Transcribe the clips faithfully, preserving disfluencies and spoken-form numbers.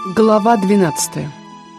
Глава двенадцатая.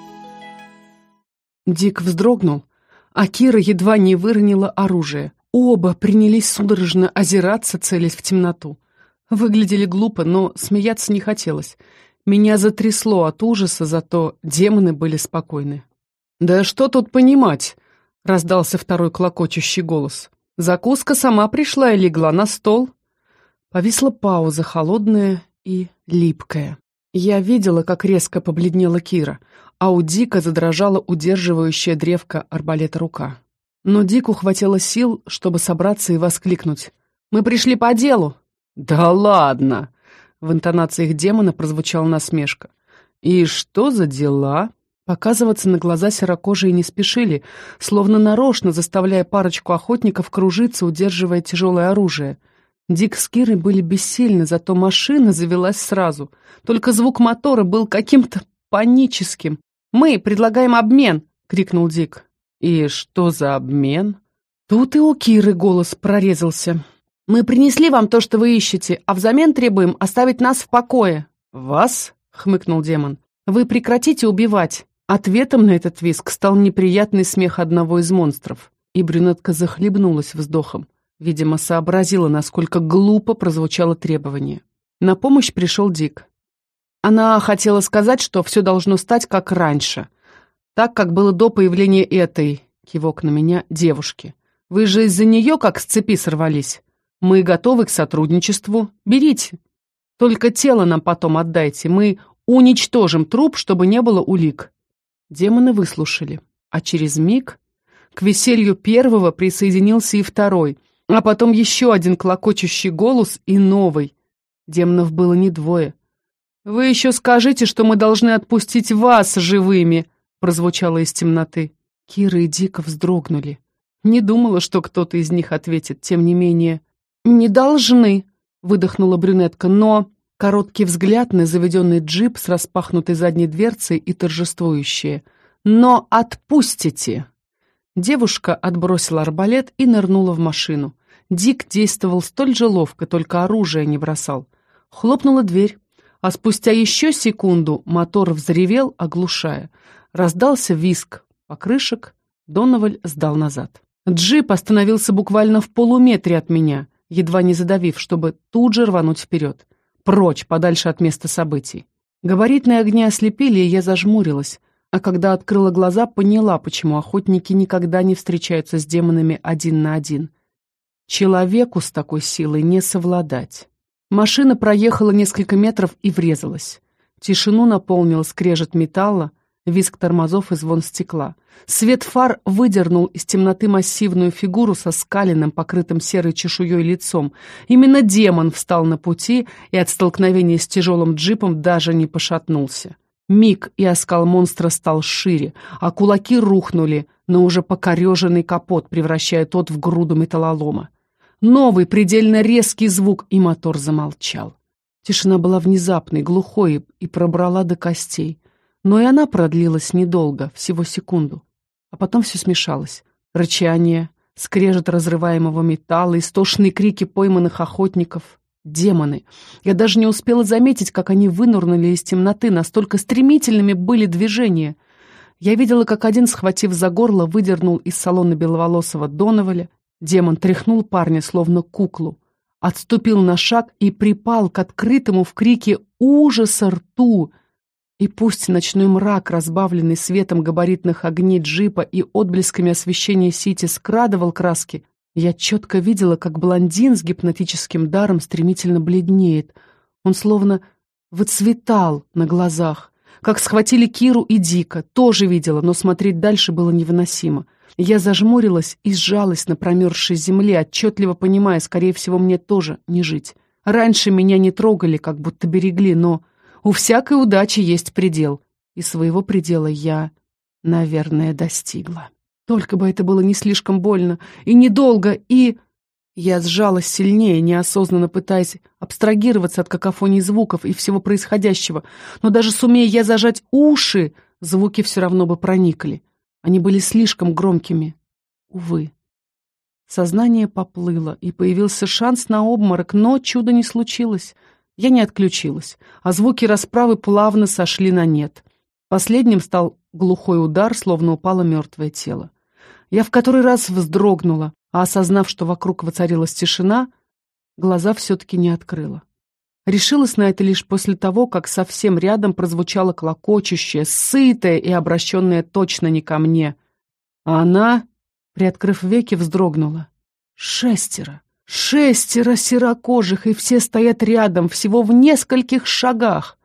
Дик вздрогнул, а Кира едва не выронила оружие. Оба принялись судорожно озираться, целясь в темноту. Выглядели глупо, но смеяться не хотелось. Меня затрясло от ужаса, зато демоны были спокойны. «Да что тут понимать?» — раздался второй клокочущий голос. «Закуска сама пришла и легла на стол». Повисла пауза, холодная и липкая. Я видела, как резко побледнела Кира, а у Дика задрожала удерживающая древко арбалета рука. Но Дику хватило сил, чтобы собраться и воскликнуть. «Мы пришли по делу!» «Да ладно!» — в интонациях демона прозвучала насмешка. «И что за дела?» Показываться на глаза серокожие не спешили, словно нарочно заставляя парочку охотников кружиться, удерживая тяжелое оружие. Дик с Кирой были бессильны, зато машина завелась сразу. Только звук мотора был каким-то паническим. «Мы предлагаем обмен!» — крикнул Дик. «И что за обмен?» Тут и у Киры голос прорезался. «Мы принесли вам то, что вы ищете, а взамен требуем оставить нас в покое». «Вас?» — хмыкнул демон. «Вы прекратите убивать». Ответом на этот визг стал неприятный смех одного из монстров, и брюнетка захлебнулась вздохом. Видимо, сообразила, насколько глупо прозвучало требование. На помощь пришел Дик. Она хотела сказать, что все должно стать как раньше, так, как было до появления этой, кивок на меня, девушки. Вы же из-за нее как с цепи сорвались. Мы готовы к сотрудничеству. Берите. Только тело нам потом отдайте. Мы уничтожим труп, чтобы не было улик. Демоны выслушали, а через миг к веселью первого присоединился и второй, а потом еще один клокочущий голос и новый. Демонов было не двое. «Вы еще скажите, что мы должны отпустить вас живыми!» прозвучало из темноты. Кира и Дика вздрогнули. Не думала, что кто-то из них ответит, тем не менее. «Не должны!» — выдохнула брюнетка, но... Короткий взгляд на заведенный джип с распахнутой задней дверцей и торжествующее. «Но отпустите!» Девушка отбросила арбалет и нырнула в машину. Дик действовал столь же ловко, только оружие не бросал. Хлопнула дверь, а спустя еще секунду мотор взревел, оглушая. Раздался визг покрышек, Доноваль сдал назад. Джип остановился буквально в полуметре от меня, едва не задавив, чтобы тут же рвануть вперед. Прочь, подальше от места событий. Габаритные огни ослепили, и я зажмурилась, а когда открыла глаза, поняла, почему охотники никогда не встречаются с демонами один на один. Человеку с такой силой не совладать. Машина проехала несколько метров и врезалась. Тишину наполнил скрежет металла, визг тормозов и звон стекла. Свет фар выдернул из темноты массивную фигуру со скаленным, покрытым серой чешуей лицом. Именно демон встал на пути и от столкновения с тяжелым джипом даже не пошатнулся. Миг, и оскал монстра стал шире, а кулаки рухнули на уже покореженный капот, превращая тот в груду металлолома. Новый, предельно резкий звук, и мотор замолчал. Тишина была внезапной, глухой и пробрала до костей. Но и она продлилась недолго, всего секунду. А потом все смешалось. Рычание, скрежет разрываемого металла, истошные крики пойманных охотников. Демоны. Я даже не успела заметить, как они вынырнули из темноты, настолько стремительными были движения. Я видела, как один, схватив за горло, выдернул из салона беловолосого Доноваля. Демон тряхнул парня, словно куклу. Отступил на шаг и припал к открытому в крике ужаса рту. И пусть ночной мрак, разбавленный светом габаритных огней джипа и отблесками освещения сити, скрадывал краски, я четко видела, как блондин с гипнотическим даром стремительно бледнеет. Он словно выцветал на глазах. Как схватили Киру и Дика, тоже видела, но смотреть дальше было невыносимо. Я зажмурилась и сжалась на промерзшей земле, отчетливо понимая, скорее всего, мне тоже не жить. Раньше меня не трогали, как будто берегли, но... У всякой удачи есть предел, и своего предела я, наверное, достигла. Только бы это было не слишком больно и недолго, и... Я сжалась сильнее, неосознанно пытаясь абстрагироваться от какофонии звуков и всего происходящего, но даже сумея я зажать уши, звуки все равно бы проникли. Они были слишком громкими. Увы. Сознание поплыло, и появился шанс на обморок, но чуда не случилось. Я не отключилась, а звуки расправы плавно сошли на нет. Последним стал глухой удар, словно упало мертвое тело. Я в который раз вздрогнула, а осознав, что вокруг воцарилась тишина, глаза все-таки не открыла. Решилась на это лишь после того, как совсем рядом прозвучало клокочущее, сытое и обращенное точно не ко мне. А она, приоткрыв веки, вздрогнула. Шестеро! Шестеро серокожих, и все стоят рядом, всего в нескольких шагах.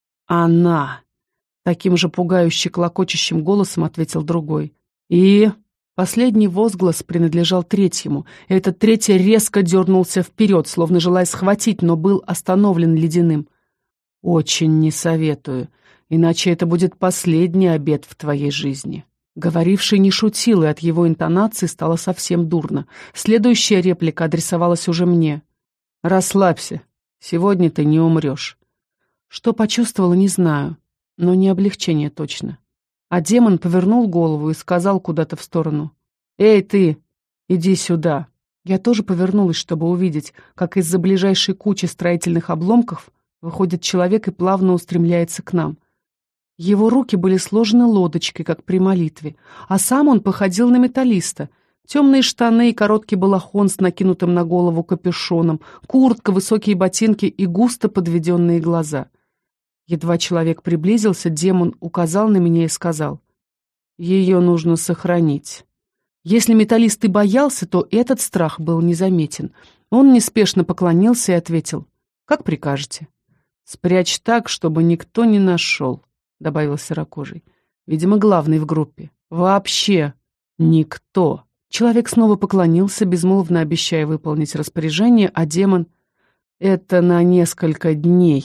Она! Таким же пугающе клокочущим голосом ответил другой. И... Последний возглас принадлежал третьему, и этот третий резко дернулся вперед, словно желая схватить, но был остановлен ледяным. «Очень не советую, иначе это будет последний обед в твоей жизни». Говоривший не шутил, и от его интонации стало совсем дурно. Следующая реплика адресовалась уже мне. «Расслабься, сегодня ты не умрешь». Что почувствовала, не знаю, но не облегчение точно. А демон повернул голову и сказал куда-то в сторону. «Эй, ты, иди сюда». Я тоже повернулась, чтобы увидеть, как из-за ближайшей кучи строительных обломков выходит человек и плавно устремляется к нам. Его руки были сложены лодочкой, как при молитве, а сам он походил на металлиста. Темные штаны и короткий балахон с накинутым на голову капюшоном, куртка, высокие ботинки и густо подведенные глаза. Едва человек приблизился, демон указал на меня и сказал: «Ее нужно сохранить». Если металлист и боялся, то этот страх был незаметен. Он неспешно поклонился и ответил: «Как прикажете». «Спрячь так, чтобы никто не нашел», — добавил серокожий. Видимо, главный в группе. «Вообще никто». Человек снова поклонился, безмолвно обещая выполнить распоряжение, а демон: «Это на несколько дней.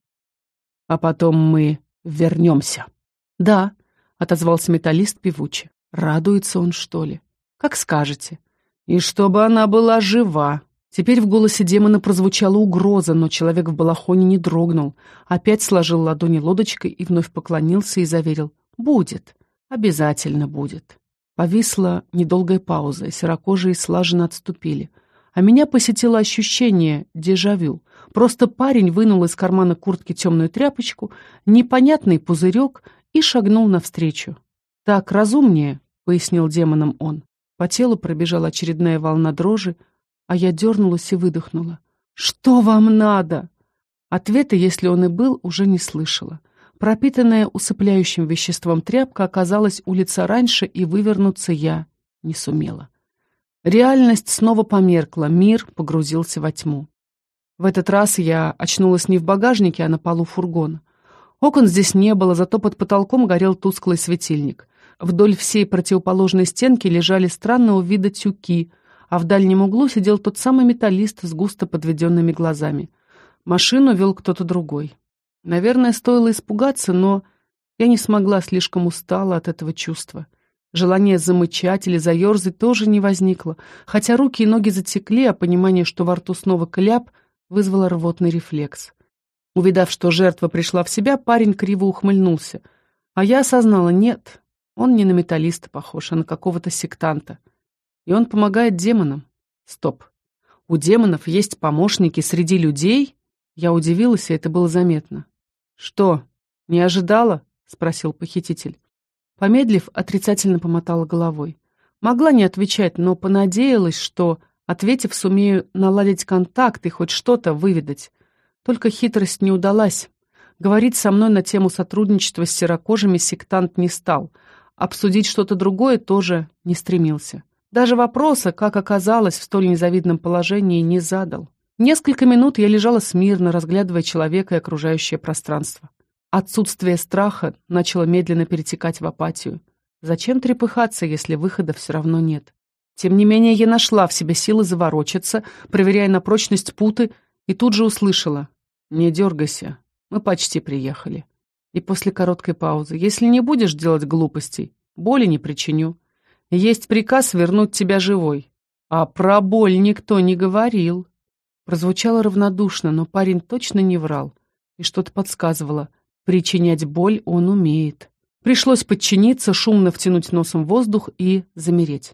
А потом мы вернемся». «Да», — отозвался металлист певуче. «Радуется он, что ли?» «Как скажете». «И чтобы она была жива». Теперь в голосе демона прозвучала угроза, но человек в балахоне не дрогнул. Опять сложил ладони лодочкой и вновь поклонился и заверил: «Будет. Обязательно будет». Повисла недолгая пауза, и серокожие слаженно отступили. А меня посетило ощущение дежавю. Просто парень вынул из кармана куртки темную тряпочку, непонятный пузырек и шагнул навстречу. «Так разумнее», — пояснил демонам он. По телу пробежала очередная волна дрожи, а я дернулась и выдохнула. «Что вам надо?» Ответа, если он и был, уже не слышала. Пропитанная усыпляющим веществом тряпка оказалась у лица раньше, и вывернуться я не сумела. Реальность снова померкла, мир погрузился во тьму. В этот раз я очнулась не в багажнике, а на полу фургона. Окон здесь не было, зато под потолком горел тусклый светильник. Вдоль всей противоположной стенки лежали странного вида тюки, а в дальнем углу сидел тот самый металлист с густо подведенными глазами. Машину вел кто-то другой. Наверное, стоило испугаться, но я не смогла, слишком устала от этого чувства. Желание замычать или заерзать тоже не возникло, хотя руки и ноги затекли, а понимание, что во рту снова кляп, вызвало рвотный рефлекс. Увидав, что жертва пришла в себя, парень криво ухмыльнулся. А я осознала: нет, он не на металлиста похож, а на какого-то сектанта. И он помогает демонам. Стоп. У демонов есть помощники среди людей? Я удивилась, и это было заметно. «Что, не ожидала?» — спросил похититель. Помедлив, отрицательно помотала головой. Могла не отвечать, но понадеялась, что, ответив, сумею наладить контакт и хоть что-то выведать. Только хитрость не удалась. Говорить со мной на тему сотрудничества с серокожими сектант не стал. Обсудить что-то другое тоже не стремился. Даже вопроса, как оказалось в столь незавидном положении, не задал. Несколько минут я лежала смирно, разглядывая человека и окружающее пространство. Отсутствие страха начало медленно перетекать в апатию. Зачем трепыхаться, если выхода все равно нет? Тем не менее, я нашла в себе силы заворочаться, проверяя на прочность путы, и тут же услышала: «Не дергайся, мы почти приехали». И после короткой паузы: «Если не будешь делать глупостей, боли не причиню. Есть приказ вернуть тебя живой». А про боль никто не говорил. Прозвучало равнодушно, но парень точно не врал. И что-то подсказывало: причинять боль он умеет. Пришлось подчиниться, шумно втянуть носом воздух и замереть.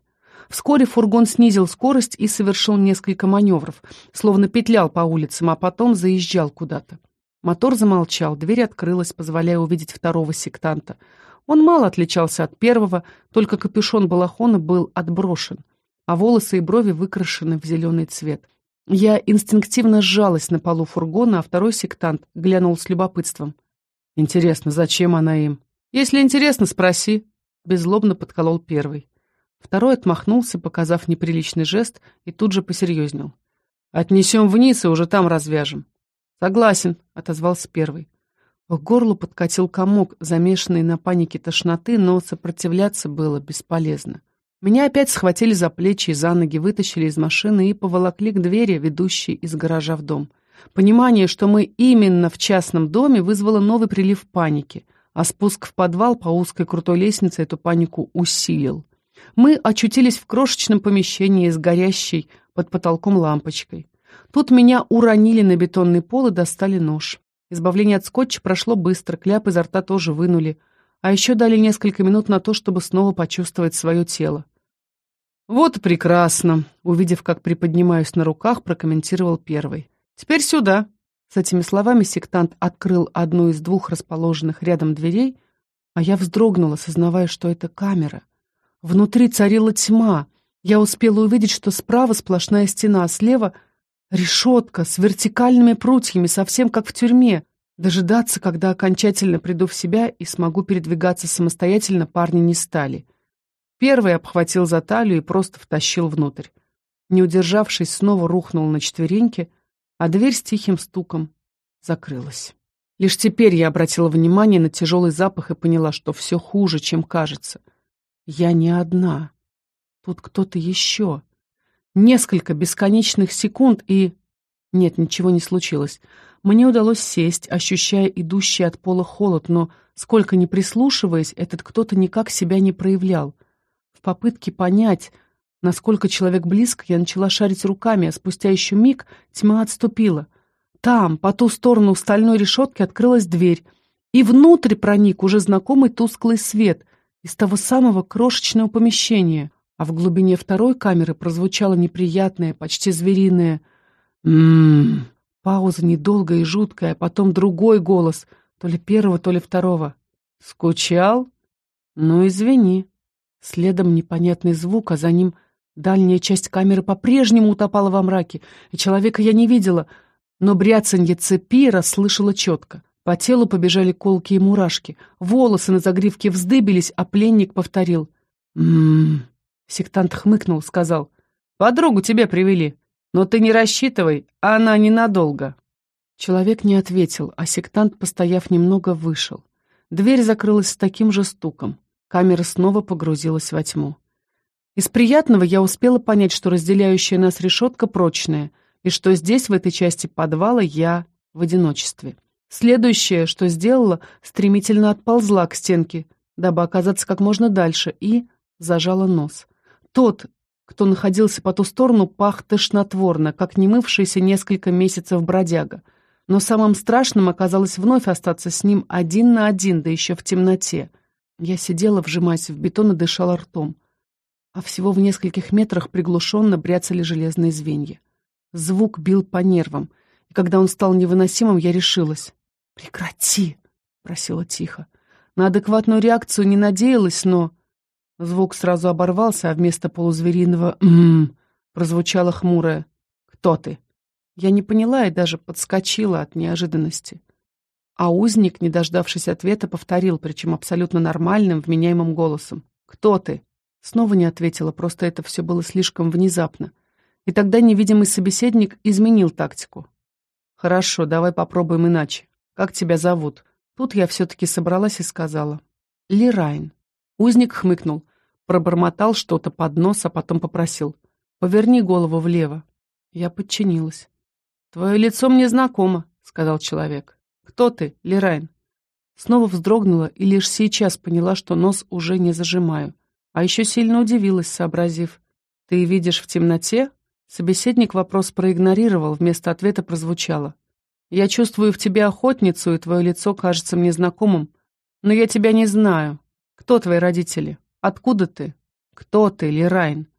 Вскоре фургон снизил скорость и совершил несколько маневров, словно петлял по улицам, а потом заезжал куда-то. Мотор замолчал, дверь открылась, позволяя увидеть второго сектанта. Он мало отличался от первого, только капюшон балахона был отброшен, а волосы и брови выкрашены в зеленый цвет. Я инстинктивно сжалась на полу фургона, а второй сектант глянул с любопытством. «Интересно, зачем она им?» «Если интересно, спроси», — беззлобно подколол первый. Второй отмахнулся, показав неприличный жест, и тут же посерьезнел. «Отнесем вниз и уже там развяжем». «Согласен», — отозвался первый. К горлу подкатил комок, замешанный на панике тошноты, но сопротивляться было бесполезно. Меня опять схватили за плечи и за ноги, вытащили из машины и поволокли к двери, ведущей из гаража в дом. Понимание, что мы именно в частном доме, вызвало новый прилив паники, а спуск в подвал по узкой крутой лестнице эту панику усилил. Мы очутились в крошечном помещении с горящей под потолком лампочкой. Тут меня уронили на бетонный пол и достали нож. Избавление от скотча прошло быстро, кляп изо рта тоже вынули, а еще дали несколько минут на то, чтобы снова почувствовать свое тело. «Вот и прекрасно», — увидев, как приподнимаюсь на руках, прокомментировал первый. «Теперь сюда». С этими словами сектант открыл одну из двух расположенных рядом дверей, а я вздрогнула, сознавая, что это камера. Внутри царила тьма. Я успела увидеть, что справа сплошная стена, а слева решетка с вертикальными прутьями, совсем как в тюрьме. Дожидаться, когда окончательно приду в себя и смогу передвигаться самостоятельно, парни не стали. Первый обхватил за талию и просто втащил внутрь. Не удержавшись, снова рухнул на четвереньки, а дверь с тихим стуком закрылась. Лишь теперь я обратила внимание на тяжелый запах и поняла, что все хуже, чем кажется. Я не одна. Тут кто-то еще. Несколько бесконечных секунд, и... Нет, ничего не случилось. Мне удалось сесть, ощущая идущий от пола холод, но, сколько ни прислушиваясь, этот кто-то никак себя не проявлял. В попытке понять, насколько человек близко, я начала шарить руками, а спустя еще миг тьма отступила. Там, по ту сторону стальной решетки, открылась дверь, и внутрь проник уже знакомый тусклый свет из того самого крошечного помещения, а в глубине второй камеры прозвучало неприятное, почти звериное «Ммм». Пауза недолгая и жуткая, а потом другой голос, то ли первого, то ли второго. «Скучал? Ну, извини». Следом непонятный звук, а за ним дальняя часть камеры по-прежнему утопала во мраке, и человека я не видела, но бряцанье цепи расслышала четко. По телу побежали колки и мурашки, волосы на загривке вздыбились, а пленник повторил «Ммм». Сектант хмыкнул, сказал «Подругу тебе привели, но ты не рассчитывай, она ненадолго». Человек не ответил, а сектант, постояв немного, вышел. Дверь закрылась с таким же стуком. Камера снова погрузилась во тьму. Из приятного я успела понять, что разделяющая нас решетка прочная, и что здесь, в этой части подвала, я в одиночестве. Следующее, что сделала, стремительно отползла к стенке, дабы оказаться как можно дальше, и зажала нос. Тот, кто находился по ту сторону, пах тошнотворно, как не мывшийся несколько месяцев бродяга. Но самым страшным оказалось вновь остаться с ним один на один, да еще в темноте. Я сидела, вжимаясь в бетон, и дышала ртом. А всего в нескольких метрах приглушенно бряцали железные звенья. Звук бил по нервам, и когда он стал невыносимым, я решилась. «Прекрати!» — просила тихо. На адекватную реакцию не надеялась, но... Звук сразу оборвался, а вместо полузвериного «ммм» прозвучало хмурое «Кто ты?». Я не поняла и даже подскочила от неожиданности. А узник, не дождавшись ответа, повторил, причем абсолютно нормальным, вменяемым голосом. «Кто ты?» Снова не ответила, просто это все было слишком внезапно. И тогда невидимый собеседник изменил тактику. «Хорошо, давай попробуем иначе. Как тебя зовут?» Тут я все-таки собралась и сказала. «Лирайн». Узник хмыкнул, пробормотал что-то под нос, а потом попросил. «Поверни голову влево». Я подчинилась. «Твое лицо мне знакомо», — сказал человек. «Кто ты, Лирайн?» Снова вздрогнула и лишь сейчас поняла, что нос уже не зажимаю. А еще сильно удивилась, сообразив. «Ты видишь в темноте?» Собеседник вопрос проигнорировал, вместо ответа прозвучало. «Я чувствую в тебе охотницу, и твое лицо кажется мне знакомым, но я тебя не знаю. Кто твои родители? Откуда ты? Кто ты, Лирайн?»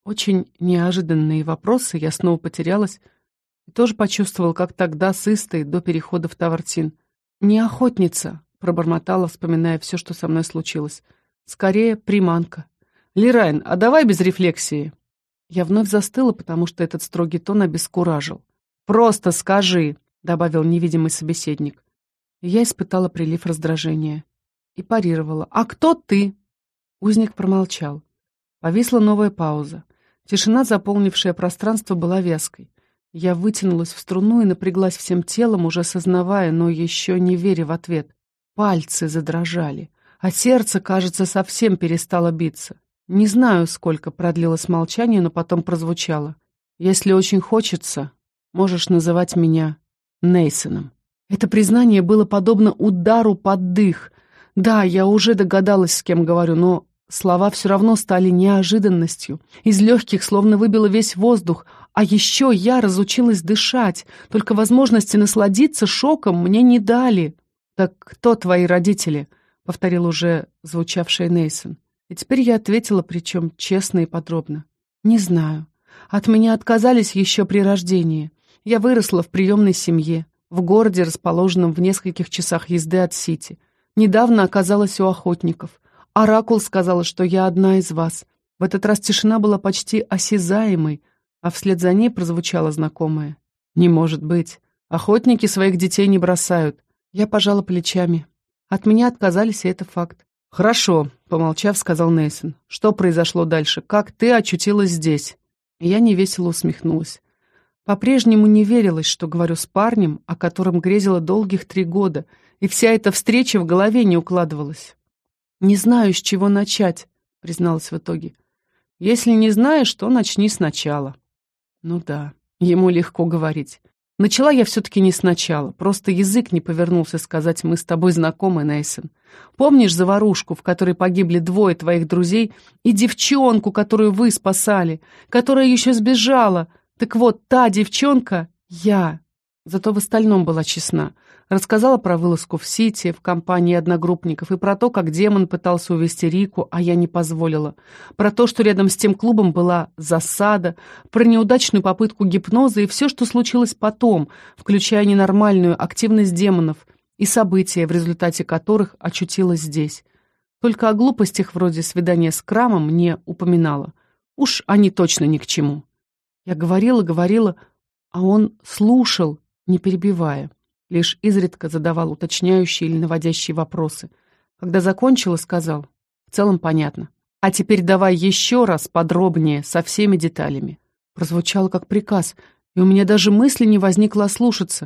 Очень неожиданные вопросы, я снова потерялась и тоже почувствовала, как тогда с Истой до перехода в Тавартин. «Не охотница», — пробормотала, вспоминая все, что со мной случилось. «Скорее, приманка». «Лерайн, а давай без рефлексии». Я вновь застыла, потому что этот строгий тон обескуражил. «Просто скажи», — добавил невидимый собеседник. И я испытала прилив раздражения. И парировала. «А кто ты?» Узник промолчал. Повисла новая пауза. Тишина, заполнившая пространство, была вязкой. Я вытянулась в струну и напряглась всем телом, уже сознавая, но еще не веря в ответ. Пальцы задрожали, а сердце, кажется, совсем перестало биться. Не знаю, сколько продлилось молчание, но потом прозвучало. «Если очень хочется, можешь называть меня Нейсоном». Это признание было подобно удару под дых. Да, я уже догадалась, с кем говорю, но слова все равно стали неожиданностью. Из легких словно выбило весь воздух, а еще я разучилась дышать, только возможности насладиться шоком мне не дали. «Так кто твои родители?» — повторил уже звучавший Нейсон. И теперь я ответила, причем честно и подробно. «Не знаю. От меня отказались еще при рождении. Я выросла в приемной семье, в городе, расположенном в нескольких часах езды от Сити. Недавно оказалась у охотников. Оракул сказала, что я одна из вас. В этот раз тишина была почти осязаемой, а вслед за ней прозвучало знакомое. Не может быть. Охотники своих детей не бросают». Я пожала плечами. От меня отказались, и это факт. «Хорошо», — помолчав, сказал Нейсон. «Что произошло дальше? Как ты очутилась здесь?» И я невесело усмехнулась. По-прежнему не верилось, что говорю с парнем, о котором грезила долгих три года, и вся эта встреча в голове не укладывалась. «Не знаю, с чего начать», — призналась в итоге. «Если не знаешь, то начни сначала». Ну да, ему легко говорить. Начала я все-таки не сначала, просто язык не повернулся сказать: «Мы с тобой знакомы, Нейсон. Помнишь заварушку, в которой погибли двое твоих друзей, и девчонку, которую вы спасали, которая еще сбежала? Так вот, та девчонка — я». Зато в остальном была честна. Рассказала про вылазку в Сити в компании одногруппников и про то, как демон пытался увести Рику, а я не позволила. Про то, что рядом с тем клубом была засада, про неудачную попытку гипноза и все, что случилось потом, включая ненормальную активность демонов и события, в результате которых очутилась здесь. Только о глупостях вроде свидания с Крамом не упоминала. Уж они точно ни к чему. Я говорила, говорила, а он слушал, не перебивая. Лишь изредка задавал уточняющие или наводящие вопросы. Когда закончила, сказал: «В целом понятно. А теперь давай еще раз подробнее, со всеми деталями». Прозвучало как приказ, и у меня даже мысли не возникло ослушаться.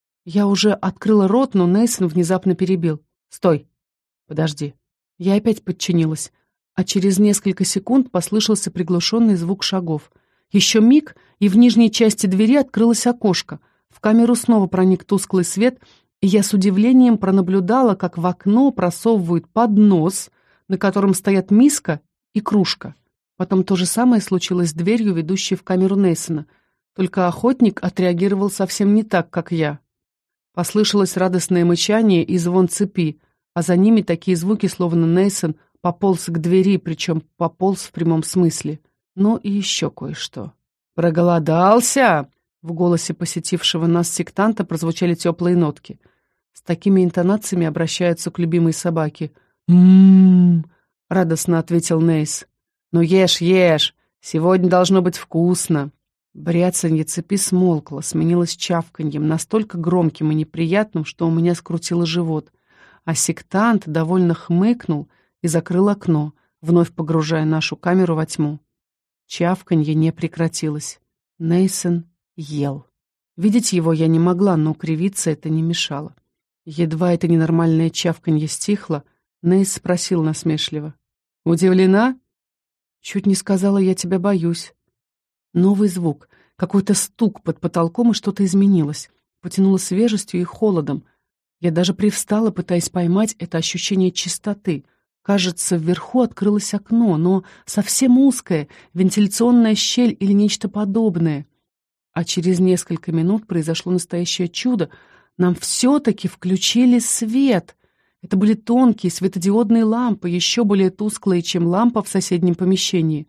Я уже открыла рот, но Нейсон внезапно перебил. «Стой! Подожди». Я опять подчинилась, а через несколько секунд послышался приглушенный звук шагов. Еще миг, и в нижней части двери открылось окошко. В камеру снова проник тусклый свет, и я с удивлением пронаблюдала, как в окно просовывают поднос, на котором стоят миска и кружка. Потом то же самое случилось с дверью, ведущей в камеру Нейсона. Только охотник отреагировал совсем не так, как я. Послышалось радостное мычание и звон цепи, а за ними такие звуки, словно Нейсон пополз к двери, причем пополз в прямом смысле. Ну и еще кое-что. «Проголодался?» В голосе посетившего нас сектанта прозвучали теплые нотки. С такими интонациями обращаются к любимой собаке. «М-м-м», радостно ответил Нейс. «Ну ешь, ешь, сегодня должно быть вкусно». Бряцанье цепи смолкло, сменилось чавканьем, настолько громким и неприятным, что у меня скрутило живот. А сектант довольно хмыкнул и закрыл окно, вновь погружая нашу камеру во тьму. Чавканье не прекратилось. Нейсон ел. Видеть его я не могла, но кривиться это не мешало. Едва это ненормальное чавканье стихло, Нейс спросил насмешливо: «Удивлена?» «Чуть не сказала, я тебя боюсь». Новый звук, какой-то стук под потолком, и что-то изменилось. Потянуло свежестью и холодом. Я даже привстала, пытаясь поймать это ощущение чистоты. Кажется, вверху открылось окно, но совсем узкое, вентиляционная щель или нечто подобное. А через несколько минут произошло настоящее чудо. Нам все-таки включили свет. Это были тонкие светодиодные лампы, еще более тусклые, чем лампа в соседнем помещении.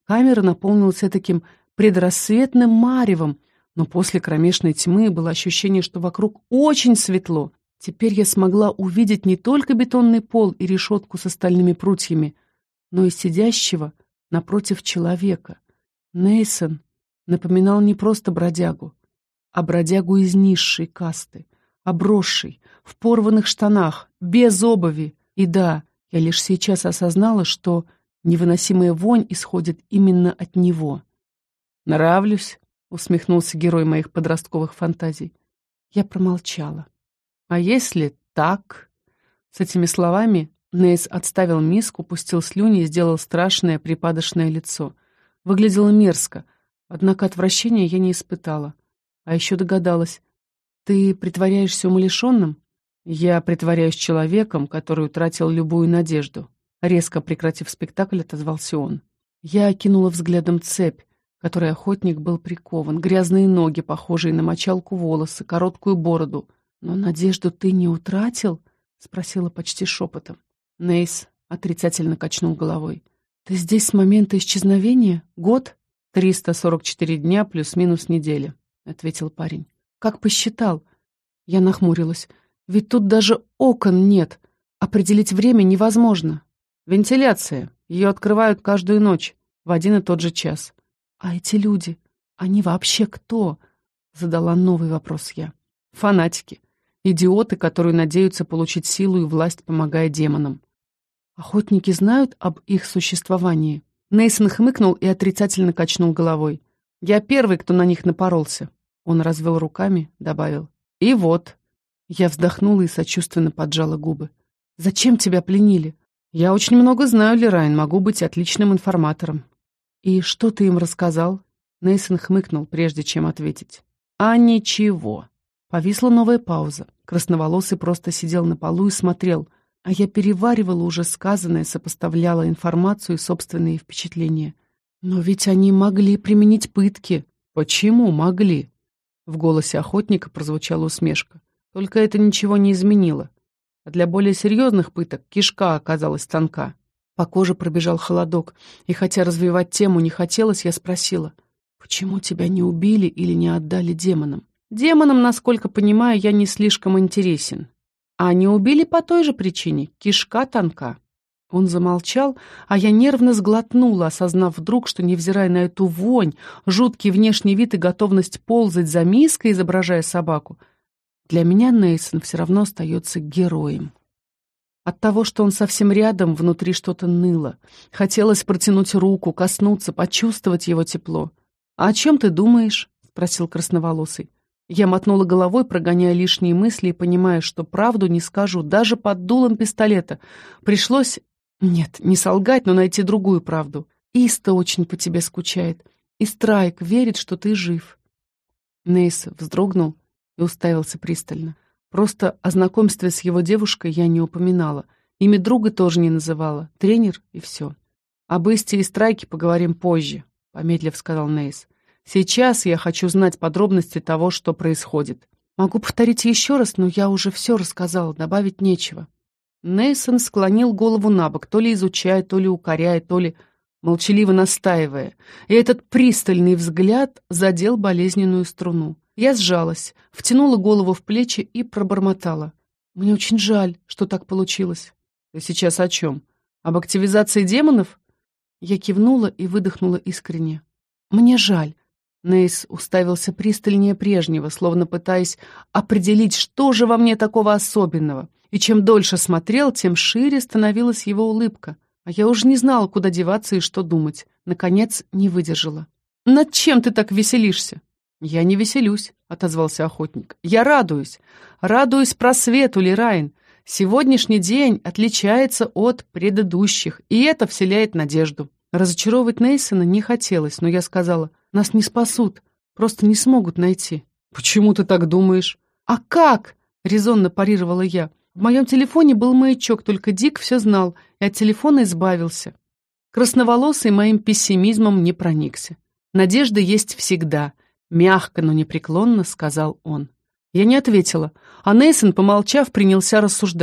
Камера наполнилась таким предрассветным маревом, но после кромешной тьмы было ощущение, что вокруг очень светло. Теперь я смогла увидеть не только бетонный пол и решетку с стальными прутьями, но и сидящего напротив человека. Нейсон напоминал не просто бродягу, а бродягу из низшей касты, обросший, в порванных штанах, без обуви. И да, я лишь сейчас осознала, что невыносимая вонь исходит именно от него. «Нравлюсь», — усмехнулся герой моих подростковых фантазий. Я промолчала. «А если так?» С этими словами Нейс отставил миску, пустил слюни и сделал страшное припадочное лицо. Выглядело мерзко, однако отвращения я не испытала. А еще догадалась. «Ты притворяешься умалишенным?» «Я притворяюсь человеком, который утратил любую надежду», — резко прекратив спектакль, отозвался он. Я окинула взглядом цепь, которой охотник был прикован, грязные ноги, похожие на мочалку волосы, короткую бороду. «Но надежду ты не утратил?» — спросила почти шепотом. Нейс отрицательно качнул головой. «Ты здесь с момента исчезновения? Год?» «триста сорок четыре дня плюс-минус неделя», — ответил парень. «Как посчитал?» Я нахмурилась. «Ведь тут даже окон нет. Определить время невозможно». «Вентиляция. Ее открывают каждую ночь, в один и тот же час». «А эти люди, они вообще кто?» — задала новый вопрос я. «Фанатики. Идиоты, которые надеются получить силу и власть, помогая демонам». «Охотники знают об их существовании?» Нейсон хмыкнул и отрицательно качнул головой. «Я первый, кто на них напоролся». Он развел руками, добавил. «И вот». Я вздохнула и сочувственно поджала губы. «Зачем тебя пленили?» «Я очень много знаю, Лерайн, могу быть отличным информатором». «И что ты им рассказал?» Нейсон хмыкнул, прежде чем ответить. «А ничего». Повисла новая пауза. Красноволосый просто сидел на полу и смотрел, а я переваривала уже сказанное, сопоставляла информацию и собственные впечатления. «Но ведь они могли применить пытки». «Почему могли?» В голосе охотника прозвучала усмешка. Только это ничего не изменило. А для более серьезных пыток кишка оказалась тонка. По коже пробежал холодок, и хотя развивать тему не хотелось, я спросила, «Почему тебя не убили или не отдали демонам?» «Демонам, насколько понимаю, я не слишком интересен. А не убили по той же причине. Кишка тонка». Он замолчал, а я нервно сглотнула, осознав вдруг, что, невзирая на эту вонь, жуткий внешний вид и готовность ползать за миской, изображая собаку, для меня Нейсон все равно остается героем. От того, что он совсем рядом, внутри что-то ныло. Хотелось протянуть руку, коснуться, почувствовать его тепло. «А о чем ты думаешь?» — спросил красноволосый. Я мотнула головой, прогоняя лишние мысли и понимая, что правду не скажу, даже под дулом пистолета. Пришлось... Нет, не солгать, но найти другую правду. Иста очень по тебе скучает. И Страйк верит, что ты жив. Нейс вздрогнул и уставился пристально. Просто о знакомстве с его девушкой я не упоминала. Имя друга тоже не называла. Тренер и все. Об Исте и Страйке поговорим позже, помедлив сказал Нейс. Сейчас я хочу знать подробности того, что происходит. Могу повторить еще раз, но я уже все рассказала, добавить нечего. Нейсон склонил голову набок, то ли изучая, то ли укоряя, то ли молчаливо настаивая. И этот пристальный взгляд задел болезненную струну. Я сжалась, втянула голову в плечи и пробормотала. Мне очень жаль, что так получилось. Ты сейчас о чем? Об активизации демонов? Я кивнула и выдохнула искренне. Мне жаль. Нейс уставился пристальнее прежнего, словно пытаясь определить, что же во мне такого особенного. И чем дольше смотрел, тем шире становилась его улыбка. А я уже не знала, куда деваться и что думать. Наконец, не выдержала. «Над чем ты так веселишься?» «Я не веселюсь», — отозвался охотник. «Я радуюсь. Радуюсь просвету, Лерайн. Сегодняшний день отличается от предыдущих, и это вселяет надежду». Разочаровывать Нейсона не хотелось, но я сказала, «Нас не спасут, просто не смогут найти». «Почему ты так думаешь?» «А как?» — резонно парировала я. В моем телефоне был маячок, только Дик все знал и от телефона избавился. Красноволосый моим пессимизмом не проникся. «Надежда есть всегда», — мягко, но непреклонно сказал он. Я не ответила, а Нейсон, помолчав, принялся рассуждать.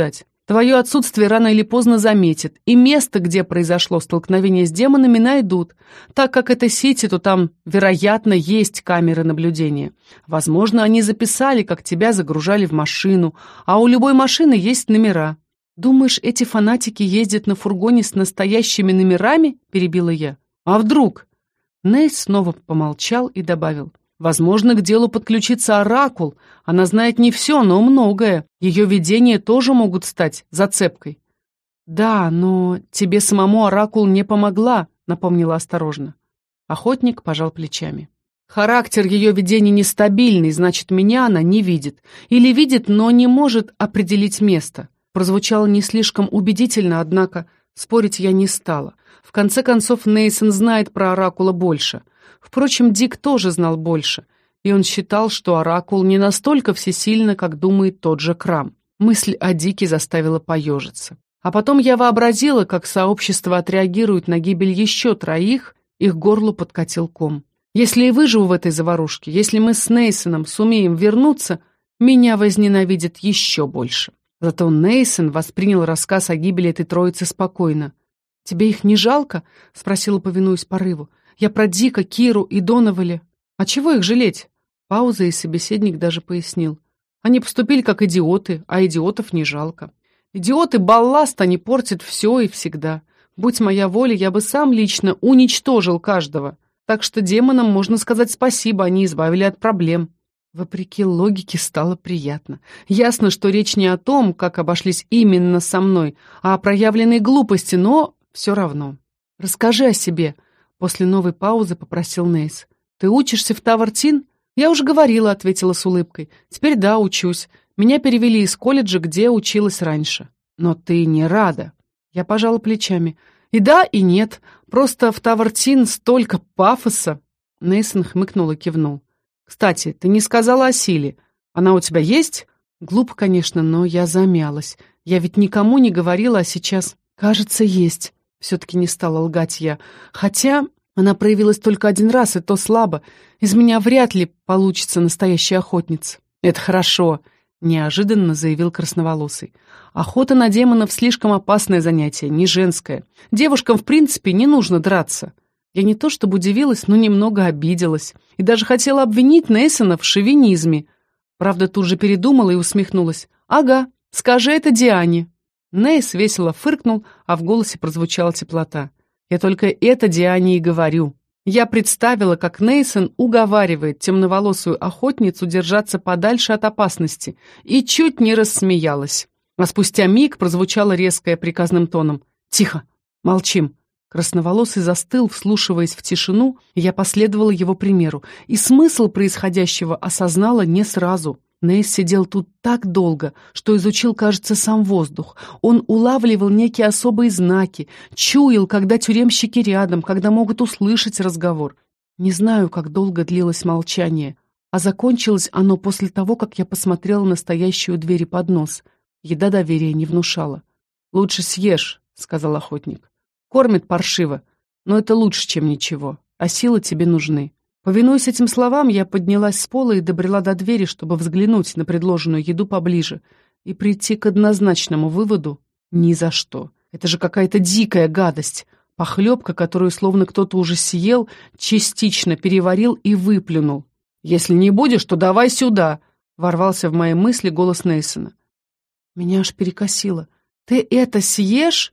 Твое отсутствие рано или поздно заметят, и место, где произошло столкновение с демонами, найдут. Так как это сети, то там, вероятно, есть камеры наблюдения. Возможно, они записали, как тебя загружали в машину, а у любой машины есть номера. Думаешь, эти фанатики ездят на фургоне с настоящими номерами?» – перебила я. «А вдруг?» Нейс снова помолчал и добавил. «Возможно, к делу подключится Оракул. Она знает не все, но многое. Ее видения тоже могут стать зацепкой». «Да, но тебе самому Оракул не помогла», — напомнила осторожно. Охотник пожал плечами. «Характер ее видений нестабильный, значит, меня она не видит. Или видит, но не может определить место». Прозвучало не слишком убедительно, однако спорить я не стала. В конце концов, Нейсон знает про Оракула больше. Впрочем, Дик тоже знал больше, и он считал, что Оракул не настолько всесильна, как думает тот же Крам. Мысль о Дике заставила поежиться. А потом я вообразила, как сообщество отреагирует на гибель еще троих, их горлу подкатил ком. Если и выживу в этой заварушке, если мы с Нейсоном сумеем вернуться, меня возненавидят еще больше. Зато Нейсон воспринял рассказ о гибели этой троицы спокойно. «Тебе их не жалко?» — спросила, повинуясь порыву. «Я про Дика, Киру и Доноваля. А чего их жалеть?» Пауза, и собеседник даже пояснил. «Они поступили как идиоты, а идиотов не жалко. Идиоты — балласт, они портят все и всегда. Будь моя воля, я бы сам лично уничтожил каждого. Так что демонам можно сказать спасибо, они избавили от проблем». Вопреки логике стало приятно. Ясно, что речь не о том, как обошлись именно со мной, а о проявленной глупости, но все равно. «Расскажи о себе», — после новой паузы попросил Нейс. «Ты учишься в Тавартин?» «Я уже говорила», — ответила с улыбкой. «Теперь да, учусь. Меня перевели из колледжа, где училась раньше». «Но ты не рада». Я пожала плечами. «И да, и нет. Просто в Тавартин столько пафоса». Нейсон хмыкнул и кивнул. «Кстати, ты не сказала о силе. Она у тебя есть?» Глупо, конечно, но я замялась. Я ведь никому не говорила, а сейчас... «Кажется, есть». Все-таки не стала лгать я. Хотя она проявилась только один раз, и то слабо. Из меня вряд ли получится настоящая охотница. «Это хорошо», — неожиданно заявил красноволосый. «Охота на демонов слишком опасное занятие, не женское. Девушкам, в принципе, не нужно драться». Я не то чтобы удивилась, но немного обиделась. И даже хотела обвинить Нейсона в шовинизме. Правда, тут же передумала и усмехнулась. «Ага, скажи это Диане». Нейс весело фыркнул, а в голосе прозвучала теплота. «Я только это Диане и говорю». Я представила, как Нейсон уговаривает темноволосую охотницу держаться подальше от опасности, и чуть не рассмеялась. А спустя миг прозвучало резкое приказным тоном. «Тихо! Молчим!» Красноволосый застыл, вслушиваясь в тишину, и я последовала его примеру. И смысл происходящего осознала не сразу. Нейс сидел тут так долго, что изучил, кажется, сам воздух. Он улавливал некие особые знаки, чуял, когда тюремщики рядом, когда могут услышать разговор. Не знаю, как долго длилось молчание, а закончилось оно после того, как я посмотрела на стоящую дверь и поднос. Еда доверия не внушала. «Лучше съешь», — сказал охотник. «Кормит паршиво, но это лучше, чем ничего, а силы тебе нужны». Повинуясь этим словам, я поднялась с пола и добрела до двери, чтобы взглянуть на предложенную еду поближе и прийти к однозначному выводу — ни за что. Это же какая-то дикая гадость, похлебка, которую словно кто-то уже съел, частично переварил и выплюнул. «Если не будешь, то давай сюда!» — ворвался в мои мысли голос Нейсона. Меня аж перекосило. «Ты это съешь?»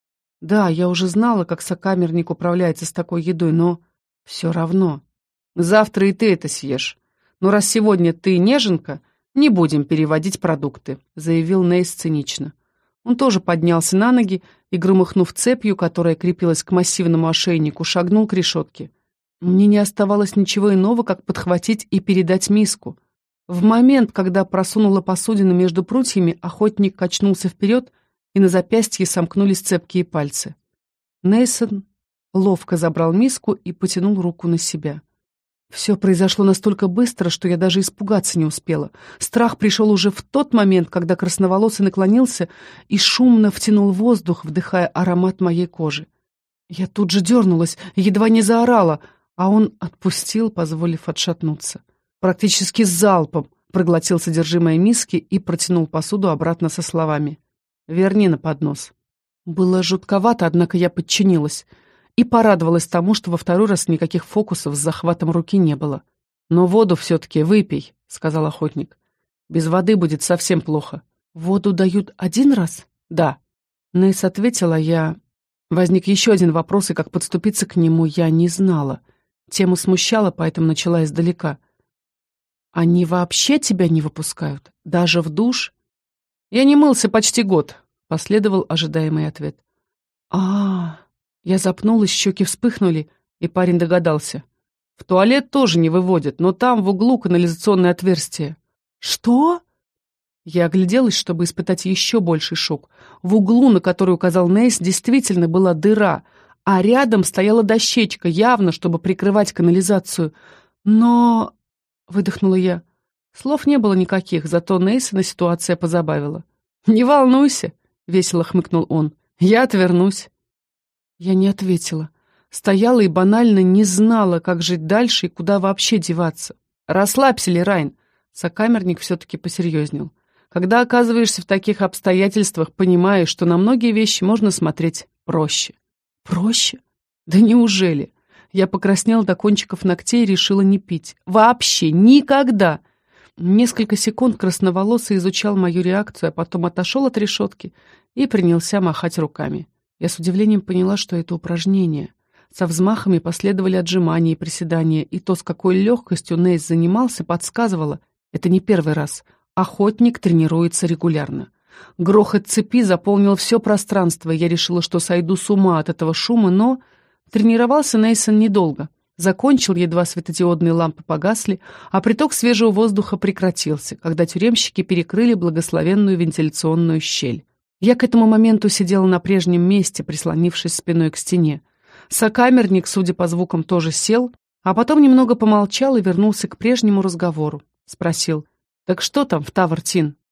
Да, я уже знала, как сокамерник управляется с такой едой, но все равно. «Завтра и ты это съешь. Но раз сегодня ты неженка, не будем переводить продукты», — заявил Нейс цинично. Он тоже поднялся на ноги и, громыхнув цепью, которая крепилась к массивному ошейнику, шагнул к решетке. Мне не оставалось ничего иного, как подхватить и передать миску. В момент, когда просунула посудину между прутьями, охотник качнулся вперед, и на запястье сомкнулись цепкие пальцы. Нейсон ловко забрал миску и потянул руку на себя. Все произошло настолько быстро, что я даже испугаться не успела. Страх пришел уже в тот момент, когда красноволосый наклонился и шумно втянул воздух, вдыхая аромат моей кожи. Я тут же дернулась, едва не заорала, а он отпустил, позволив отшатнуться. Практически залпом проглотил содержимое миски и протянул посуду обратно со словами. Верни на поднос». Было жутковато, однако я подчинилась. И порадовалась тому, что во второй раз никаких фокусов с захватом руки не было. «Но воду все-таки выпей», — сказал охотник. «Без воды будет совсем плохо». «Воду дают один раз?» «Да». Нейс ответила, я... Возник еще один вопрос, и как подступиться к нему я не знала. Тему смущала, поэтому начала издалека. «Они вообще тебя не выпускают? Даже в душ?» «Я не мылся почти год», — последовал ожидаемый ответ. а, -а, -а Я запнулась, щеки вспыхнули, и парень догадался. «В туалет тоже не выводят, но там в углу канализационное отверстие». «Что?» Я огляделась, чтобы испытать еще больший шок. В углу, на который указал Нейс, действительно была дыра, а рядом стояла дощечка, явно, чтобы прикрывать канализацию. «Но...» — выдохнула я. Слов не было никаких, зато Нейсона ситуация позабавила. «Не волнуйся», — весело хмыкнул он. «Я отвернусь». Я не ответила. Стояла и банально не знала, как жить дальше и куда вообще деваться. «Расслабься, Лерайн», — сокамерник все-таки посерьезнел. «Когда оказываешься в таких обстоятельствах, понимаешь, что на многие вещи можно смотреть проще». «Проще? Да неужели?» Я покраснела до кончиков ногтей и решила не пить. Вообще никогда! Несколько секунд красноволосый изучал мою реакцию, а потом отошел от решетки и принялся махать руками. Я с удивлением поняла, что это упражнение. Со взмахами последовали отжимания и приседания, и то, с какой легкостью Нейс занимался, подсказывало, это не первый раз. Охотник тренируется регулярно. Грохот цепи заполнил все пространство, и я решила, что сойду с ума от этого шума, но тренировался Нейсон недолго. Закончил, едва светодиодные лампы погасли, а приток свежего воздуха прекратился, когда тюремщики перекрыли благословенную вентиляционную щель. Я к этому моменту сидела на прежнем месте, прислонившись спиной к стене. Сокамерник, судя по звукам, тоже сел, а потом немного помолчал и вернулся к прежнему разговору. Спросил: «Так что там в Тавр-Тин?»